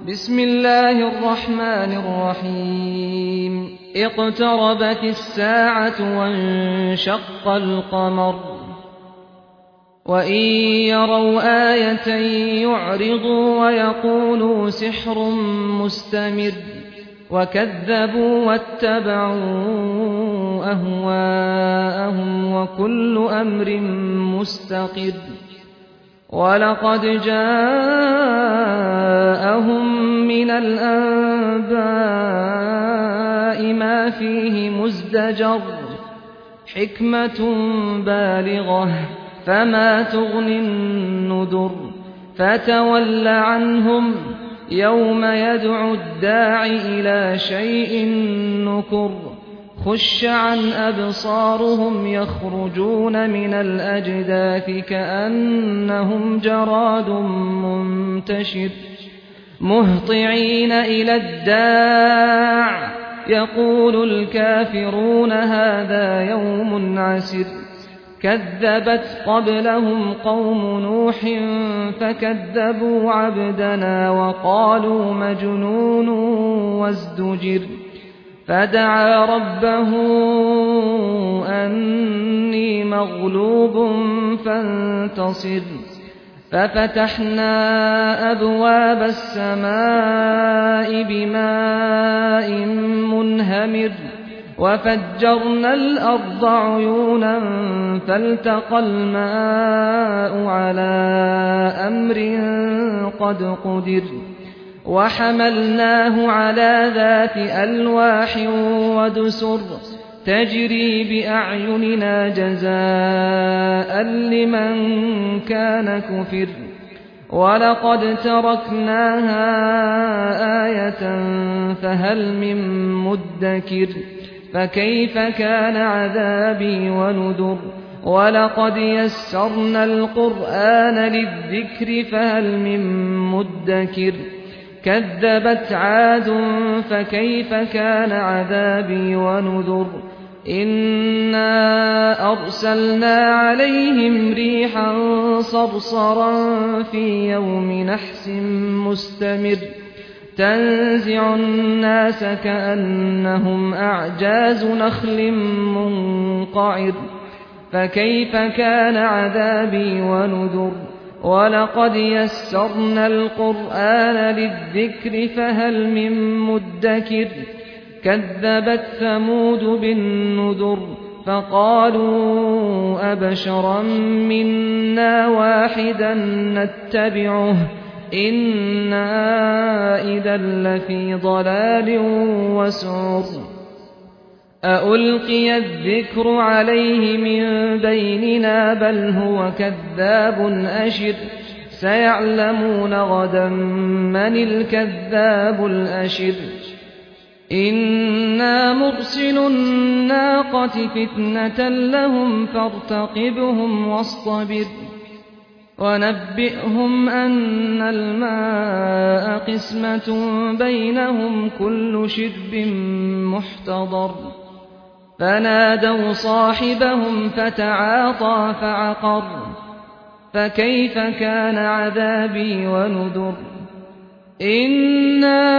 بسم الله الرحمن الرحيم اقتربت الساعة وانشق القمر وإن يروا آية يعرضوا ويقولوا سحر مستمر وكذبوا واتبعوا أهواءهم وكل أمر مستقر ولقد جاءهم من الأنباء ما فيه مزدجر حكمة بالغة فما تغني النذر فتول عنهم يوم يدعو الداع إلى شيء نكر خش عن أبصارهم يخرجون من الأجداث كأنهم جراد منتشر مهطعين إلى الداع يقول الكافرون هذا يوم عسر كذبت قبلهم قوم نوح فكذبوا عبدنا وقالوا مجنون وازدجر فدعا ربه أني مغلوب فانتصر ففتحنا أبواب السماء بماء منهمر وفجرنا الأرض عيونا فالتقى الماء على أمر قد قدر وحملناه على ذات ألواح ودسر تجري بأعيننا جزاء لمن كان كفر ولقد تركناها آية فهل من مدكر فكيف كان عذابي ونذر ولقد يسرنا القرآن للذكر فهل من مدكر كذبت عاد فكيف كان عذابي ونذر إنا أرسلنا عليهم ريحا صرصرا في يوم نحس مستمر تنزع الناس كأنهم أعجاز نخل منقعر فكيف كان عذابي ونذر ولقد يسرنا القرآن للذكر فهل من مدكر كذبت ثمود بالنذر فقالوا أبشرا منا واحدا نتبعه إنا إذا لفي ضلال وسعر أألقي الذكر عليه من بيننا بل هو كذاب أشر سيعلمون غدا من الكذاب الأشر إنا مرسل الناقة فتنة لهم فارتقبهم واصطبر ونبئهم أن الماء قسمة بينهم كل شرب محتضر فنادوا صاحبهم فتعاطى فعقر فكيف كان عذابي ونذر إنا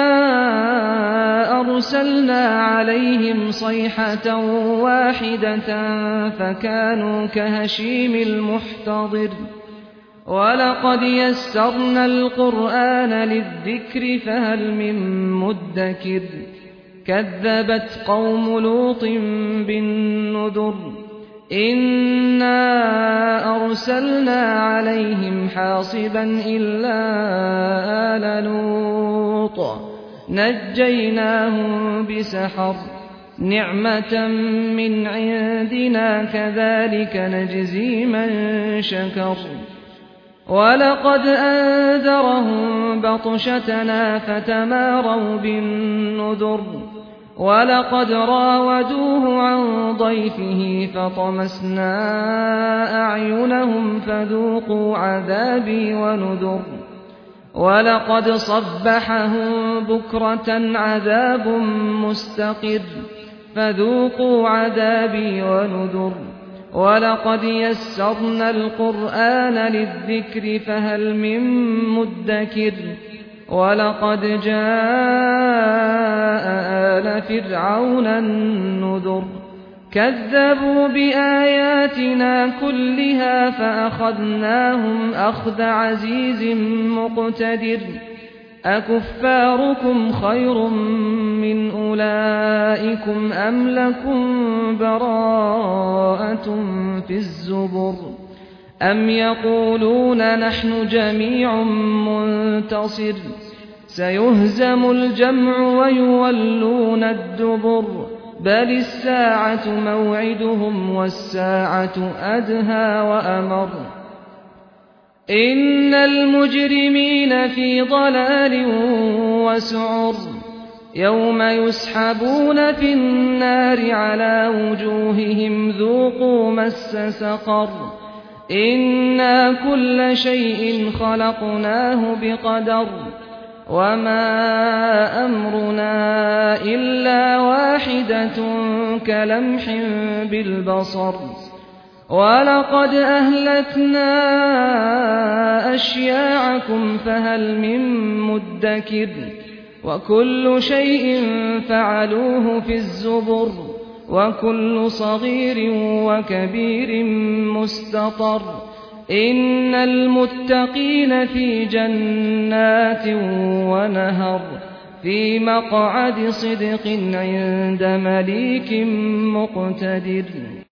أرسلنا عليهم صيحة واحدة فكانوا كهشيم المحتضر ولقد يسرنا القرآن للذكر فهل من مدكر كذبت قوم لوط بالنذر إنا أرسلنا عليهم حاصبا إلا آل لوط نجيناهم بسحر نعمة من عندنا كذلك نجزي من شكر ولقد أنذرهم بطشتنا فتماروا بالنذر ولقد راودوه عن ضيفه فطمسنا أعينهم فذوقوا عذابي ونذر ولقد صبحهم بكرة عذاب مستقر فذوقوا عذابي ونذر ولقد يسرنا القرآن للذكر فهل من مدكر ولقد جاء آل فرعون النذر كذبوا بآياتنا كلها فأخذناهم أخذ عزيز مقتدر أكفاركم خير من أولئكم أم لكم براءة في الزبر أم يقولون نحن جميع منتصر سيهزم الجمع ويولون الدبر بل الساعة موعدهم والساعة أدهى وأمر إن المجرمين في ضلال وسعر يوم يسحبون في النار على وجوههم ذوقوا مس سقر إنا كل شيء خلقناه بقدر وما أمرنا إلا واحدة كلمح بالبصر ولقد أهلكنا أشياعكم فهل من مدكر وكل شيء فعلوه في الزبر وكل صغير وكبير مستطر إن المتقين في جنات ونهر في مقعد صدق عند مليك مقتدر